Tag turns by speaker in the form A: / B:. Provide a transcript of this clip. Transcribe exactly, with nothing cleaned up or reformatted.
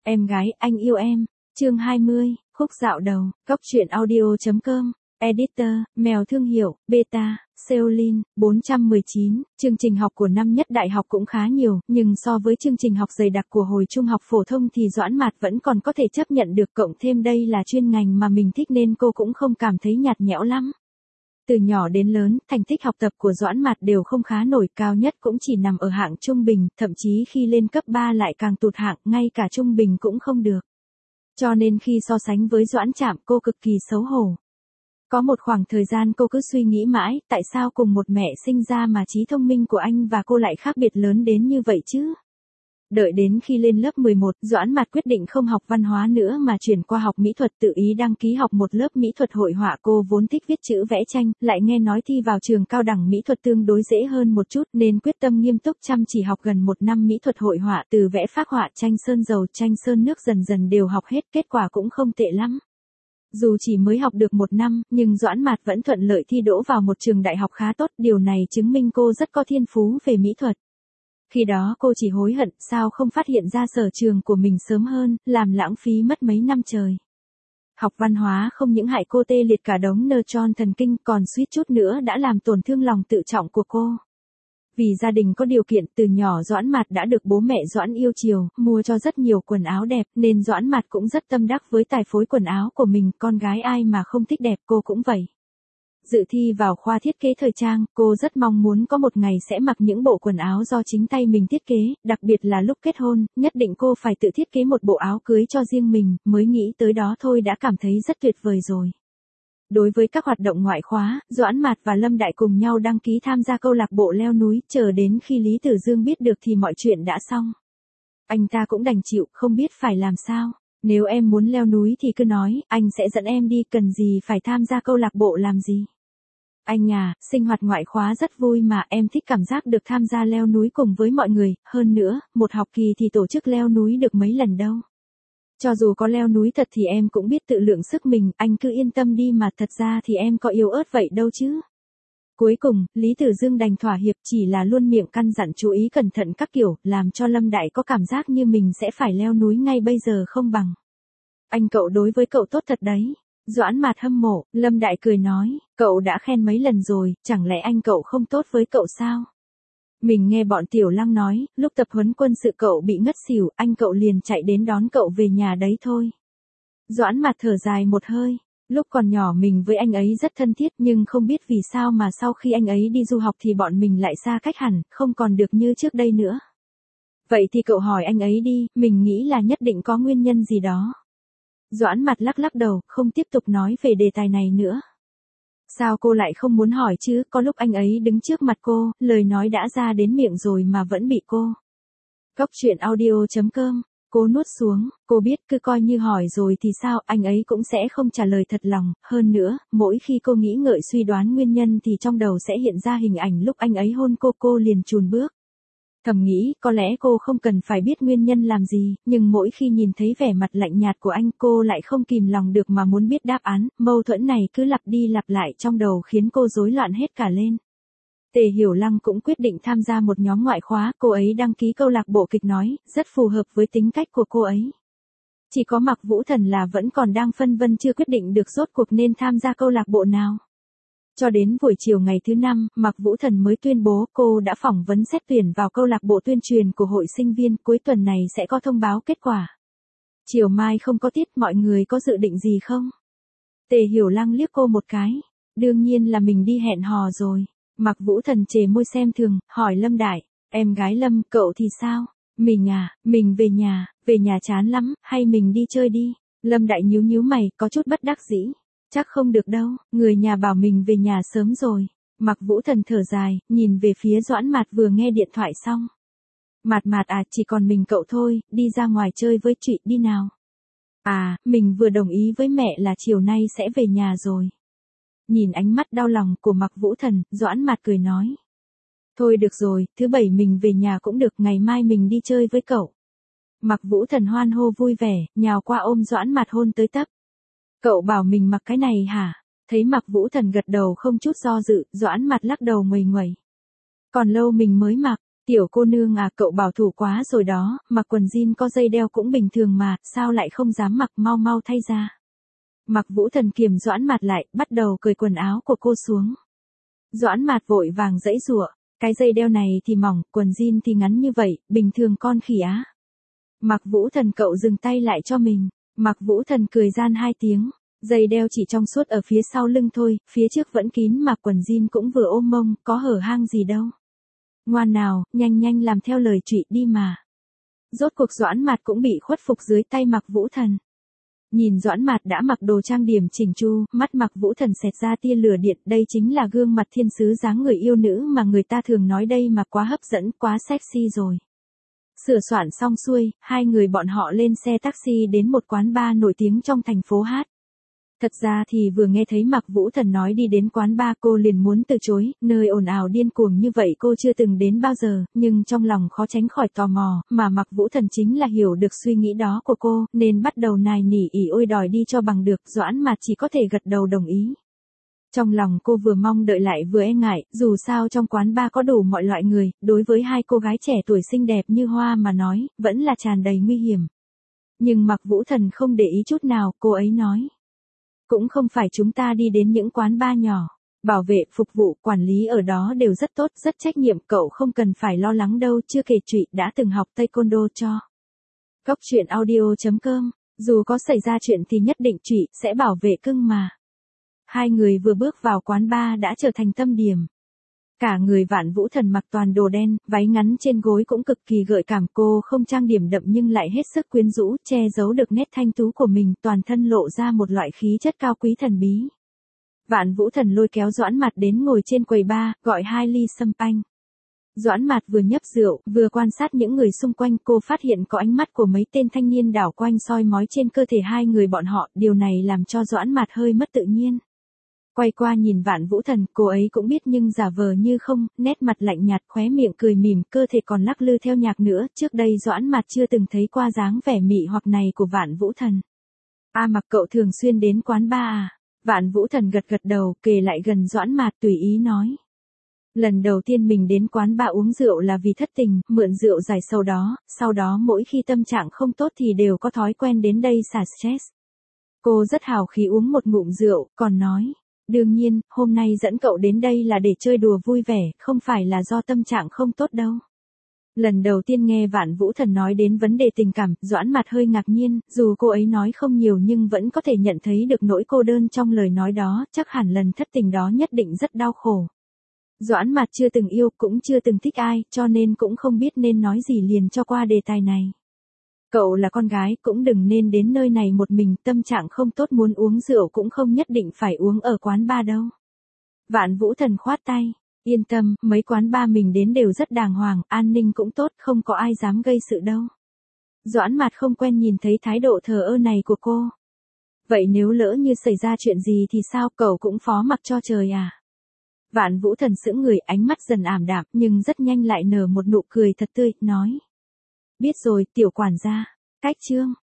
A: Em gái, anh yêu em. Chương hai mươi, khúc dạo đầu, Cóc truyện audio chấm com, Editor, mèo thương hiệu, Beta, Seoulin, bốn trăm mười chín, chương trình học của năm nhất đại học cũng khá nhiều, nhưng so với chương trình học dày đặc của hồi trung học phổ thông thì Doãn Mạt vẫn còn có thể chấp nhận được, cộng thêm đây là chuyên ngành mà mình thích nên cô cũng không cảm thấy nhạt nhẽo lắm. Từ nhỏ đến lớn, thành tích học tập của Doãn Mạt đều không khá nổi, cao nhất cũng chỉ nằm ở hạng trung bình, thậm chí khi lên cấp ba lại càng tụt hạng, ngay cả trung bình cũng không được. Cho nên khi so sánh với Doãn Trạm, cô cực kỳ xấu hổ. Có một khoảng thời gian cô cứ suy nghĩ mãi, tại sao cùng một mẹ sinh ra mà trí thông minh của anh và cô lại khác biệt lớn đến như vậy chứ? Đợi đến khi lên lớp mười một, Doãn Mạt quyết định không học văn hóa nữa mà chuyển qua học mỹ thuật, tự ý đăng ký học một lớp mỹ thuật hội họa. Cô vốn thích viết chữ vẽ tranh, lại nghe nói thi vào trường cao đẳng mỹ thuật tương đối dễ hơn một chút nên quyết tâm nghiêm túc chăm chỉ học gần một năm mỹ thuật hội họa, từ vẽ phác họa, tranh sơn dầu, tranh sơn nước dần dần đều học hết, kết quả cũng không tệ lắm. Dù chỉ mới học được một năm, nhưng Doãn Mạt vẫn thuận lợi thi đỗ vào một trường đại học khá tốt, điều này chứng minh cô rất có thiên phú về mỹ thuật. Khi đó cô chỉ hối hận sao không phát hiện ra sở trường của mình sớm hơn, làm lãng phí mất mấy năm trời. Học văn hóa không những hại cô tê liệt cả đống neuron thần kinh, còn suýt chút nữa đã làm tổn thương lòng tự trọng của cô. Vì gia đình có điều kiện, từ nhỏ Doãn Mạt đã được bố mẹ Doãn yêu chiều, mua cho rất nhiều quần áo đẹp, nên Doãn Mạt cũng rất tâm đắc với tài phối quần áo của mình, con gái ai mà không thích đẹp, cô cũng vậy. Dự thi vào khoa thiết kế thời trang, cô rất mong muốn có một ngày sẽ mặc những bộ quần áo do chính tay mình thiết kế, đặc biệt là lúc kết hôn, nhất định cô phải tự thiết kế một bộ áo cưới cho riêng mình, mới nghĩ tới đó thôi đã cảm thấy rất tuyệt vời rồi. Đối với các hoạt động ngoại khóa, Doãn Mạt và Lâm Đại cùng nhau đăng ký tham gia câu lạc bộ leo núi, chờ đến khi Lý Tử Dương biết được thì mọi chuyện đã xong. Anh ta cũng đành chịu, không biết phải làm sao. Nếu em muốn leo núi thì cứ nói, anh sẽ dẫn em đi, cần gì phải tham gia câu lạc bộ làm gì. Anh à, sinh hoạt ngoại khóa rất vui mà, em thích cảm giác được tham gia leo núi cùng với mọi người, hơn nữa, một học kỳ thì tổ chức leo núi được mấy lần đâu. Cho dù có leo núi thật thì em cũng biết tự lượng sức mình, anh cứ yên tâm đi mà, thật ra thì em có yếu ớt vậy đâu chứ. Cuối cùng, Lý Tử Dương đành thỏa hiệp, chỉ là luôn miệng căn dặn chú ý cẩn thận các kiểu, làm cho Lâm Đại có cảm giác như mình sẽ phải leo núi ngay bây giờ không bằng. Anh cậu đối với cậu tốt thật đấy. Doãn Mạt hâm mộ, Lâm Đại cười nói, cậu đã khen mấy lần rồi, chẳng lẽ anh cậu không tốt với cậu sao? Mình nghe bọn Tiểu Lăng nói, lúc tập huấn quân sự cậu bị ngất xỉu, anh cậu liền chạy đến đón cậu về nhà đấy thôi. Doãn Mạt thở dài một hơi, lúc còn nhỏ mình với anh ấy rất thân thiết, nhưng không biết vì sao mà sau khi anh ấy đi du học thì bọn mình lại xa cách hẳn, không còn được như trước đây nữa. Vậy thì cậu hỏi anh ấy đi, mình nghĩ là nhất định có nguyên nhân gì đó. Doãn Mạt lắc lắc đầu, không tiếp tục nói về đề tài này nữa. Sao cô lại không muốn hỏi chứ, có lúc anh ấy đứng trước mặt cô, lời nói đã ra đến miệng rồi mà vẫn bị cô. Cóc truyện audio chấm com, cô nuốt xuống, cô biết cứ coi như hỏi rồi thì sao, anh ấy cũng sẽ không trả lời thật lòng, hơn nữa, mỗi khi cô nghĩ ngợi suy đoán nguyên nhân thì trong đầu sẽ hiện ra hình ảnh lúc anh ấy hôn cô, cô liền chùn bước. Thầm nghĩ, có lẽ cô không cần phải biết nguyên nhân làm gì, nhưng mỗi khi nhìn thấy vẻ mặt lạnh nhạt của anh, cô lại không kìm lòng được mà muốn biết đáp án, mâu thuẫn này cứ lặp đi lặp lại trong đầu khiến cô rối loạn hết cả lên. Tề Hiểu Lăng cũng quyết định tham gia một nhóm ngoại khóa, cô ấy đăng ký câu lạc bộ kịch nói, rất phù hợp với tính cách của cô ấy. Chỉ có Mạc Vũ Thần là vẫn còn đang phân vân chưa quyết định được rốt cuộc nên tham gia câu lạc bộ nào. Cho đến buổi chiều ngày thứ năm, Mạc Vũ Thần mới tuyên bố cô đã phỏng vấn xét tuyển vào câu lạc bộ tuyên truyền của hội sinh viên, cuối tuần này sẽ có thông báo kết quả. Chiều mai không có tiết, mọi người có dự định gì không? Tề Hiểu Lăng liếc cô một cái. Đương nhiên là mình đi hẹn hò rồi. Mạc Vũ Thần chề môi xem thường, hỏi Lâm Đại, em gái Lâm, cậu thì sao? Mình à, mình về nhà, về nhà chán lắm, hay mình đi chơi đi? Lâm Đại nhíu nhíu mày, có chút bất đắc dĩ. Chắc không được đâu, người nhà bảo mình về nhà sớm rồi. Mạc Vũ Thần thở dài, nhìn về phía Doãn Mạt vừa nghe điện thoại xong. Mạt Mạt à, chỉ còn mình cậu thôi, đi ra ngoài chơi với chị đi nào. À, mình vừa đồng ý với mẹ là chiều nay sẽ về nhà rồi. Nhìn ánh mắt đau lòng của Mạc Vũ Thần, Doãn Mạt cười nói. Thôi được rồi, thứ bảy mình về nhà cũng được, ngày mai mình đi chơi với cậu. Mạc Vũ Thần hoan hô vui vẻ, nhào qua ôm Doãn Mạt hôn tới tấp. Cậu bảo mình mặc cái này hả? Thấy Mạc Vũ Thần gật đầu không chút do dự, Doãn Mạt lắc đầu nguầy nguầy. Còn lâu mình mới mặc, Tiểu cô nương à, cậu bảo thủ quá rồi đó, mặc quần jean có dây đeo cũng bình thường mà, sao lại không dám mặc, mau mau thay ra. Mặc Vũ Thần kiềm Doãn Mạt lại, bắt đầu cởi quần áo của cô xuống. Doãn Mạt vội vàng giãy giụa, cái dây đeo này thì mỏng, quần jean thì ngắn như vậy, bình thường con khỉ á. Mặc Vũ Thần cậu dừng tay lại cho mình. Mặc Vũ Thần cười gian hai tiếng, dây đeo chỉ trong suốt ở phía sau lưng thôi, phía trước vẫn kín mà quần jean cũng vừa ôm mông, có hở hang gì đâu. Ngoan nào, nhanh nhanh làm theo lời chị đi mà. Rốt cuộc Doãn Mạt cũng bị khuất phục dưới tay Mặc Vũ Thần. Nhìn Doãn Mạt đã mặc đồ trang điểm chỉnh chu, mắt Mặc Vũ Thần xẹt ra tia lửa điện, đây chính là gương mặt thiên sứ dáng người yêu nữ mà người ta thường nói đây mà quá hấp dẫn, quá sexy rồi. Sửa soạn xong xuôi, hai người bọn họ lên xe taxi đến một quán bar nổi tiếng trong thành phố hát. Thật ra thì vừa nghe thấy Mặc Vũ Thần nói đi đến quán bar cô liền muốn từ chối, nơi ồn ào điên cuồng như vậy cô chưa từng đến bao giờ, nhưng trong lòng khó tránh khỏi tò mò, mà Mặc Vũ Thần chính là hiểu được suy nghĩ đó của cô, nên bắt đầu nài nỉ ỉ ôi đòi đi cho bằng được, Doãn Mạt chỉ có thể gật đầu đồng ý. Trong lòng cô vừa mong đợi lại vừa e ngại, dù sao trong quán bar có đủ mọi loại người, đối với hai cô gái trẻ tuổi xinh đẹp như hoa mà nói, vẫn là tràn đầy nguy hiểm. Nhưng Mặc Vũ Thần không để ý chút nào, cô ấy nói. Cũng không phải chúng ta đi đến những quán bar nhỏ. Bảo vệ, phục vụ, quản lý ở đó đều rất tốt, rất trách nhiệm, cậu không cần phải lo lắng đâu, chưa kể Trụy đã từng học taekwondo cho. Cốc truyện audio chấm com, dù có xảy ra chuyện thì nhất định Trụy sẽ bảo vệ cưng mà. Hai người vừa bước vào quán bar đã trở thành tâm điểm. Cả người Vạn Vũ Thần mặc toàn đồ đen, váy ngắn trên gối cũng cực kỳ gợi cảm, cô không trang điểm đậm nhưng lại hết sức quyến rũ, che giấu được nét thanh tú của mình, toàn thân lộ ra một loại khí chất cao quý thần bí. Vạn Vũ Thần lôi kéo Doãn Mạt đến ngồi trên quầy bar, gọi hai ly sâm panh. Doãn Mạt vừa nhấp rượu, vừa quan sát những người xung quanh, cô phát hiện có ánh mắt của mấy tên thanh niên đảo quanh soi mói trên cơ thể hai người bọn họ, điều này làm cho Doãn Mạt hơi mất tự nhiên. Quay qua nhìn Vạn Vũ Thần, cô ấy cũng biết nhưng giả vờ như không, nét mặt lạnh nhạt, khóe miệng cười mỉm, cơ thể còn lắc lư theo nhạc nữa, trước đây Doãn Mạt chưa từng thấy qua dáng vẻ mị hoặc này của Vạn Vũ Thần. A Mặc cậu thường xuyên đến quán bar à? Vạn Vũ Thần gật gật đầu, kề lại gần Doãn Mạt tùy ý nói. Lần đầu tiên mình đến quán bar uống rượu là vì thất tình, mượn rượu giải sầu đó, sau đó mỗi khi tâm trạng không tốt thì đều có thói quen đến đây xả stress. Cô rất hào khí uống một ngụm rượu, còn nói. Đương nhiên, hôm nay dẫn cậu đến đây là để chơi đùa vui vẻ, không phải là do tâm trạng không tốt đâu. Lần đầu tiên nghe Vạn Vũ Thần nói đến vấn đề tình cảm, Doãn Mạt hơi ngạc nhiên, dù cô ấy nói không nhiều nhưng vẫn có thể nhận thấy được nỗi cô đơn trong lời nói đó, chắc hẳn lần thất tình đó nhất định rất đau khổ. Doãn Mạt chưa từng yêu, cũng chưa từng thích ai, cho nên cũng không biết nên nói gì liền cho qua đề tài này. Cậu là con gái, cũng đừng nên đến nơi này một mình, tâm trạng không tốt muốn uống rượu cũng không nhất định phải uống ở quán bar đâu. Vạn Vũ Thần khoát tay, yên tâm, mấy quán bar mình đến đều rất đàng hoàng, an ninh cũng tốt, không có ai dám gây sự đâu. Doãn Mạt không quen nhìn thấy thái độ thờ ơ này của cô. Vậy nếu lỡ như xảy ra chuyện gì thì sao, cậu cũng phó mặc cho trời à? Vạn Vũ Thần sững người, ánh mắt dần ảm đạm, nhưng rất nhanh lại nở một nụ cười thật tươi, nói. Biết rồi, tiểu quản gia. Cách chương.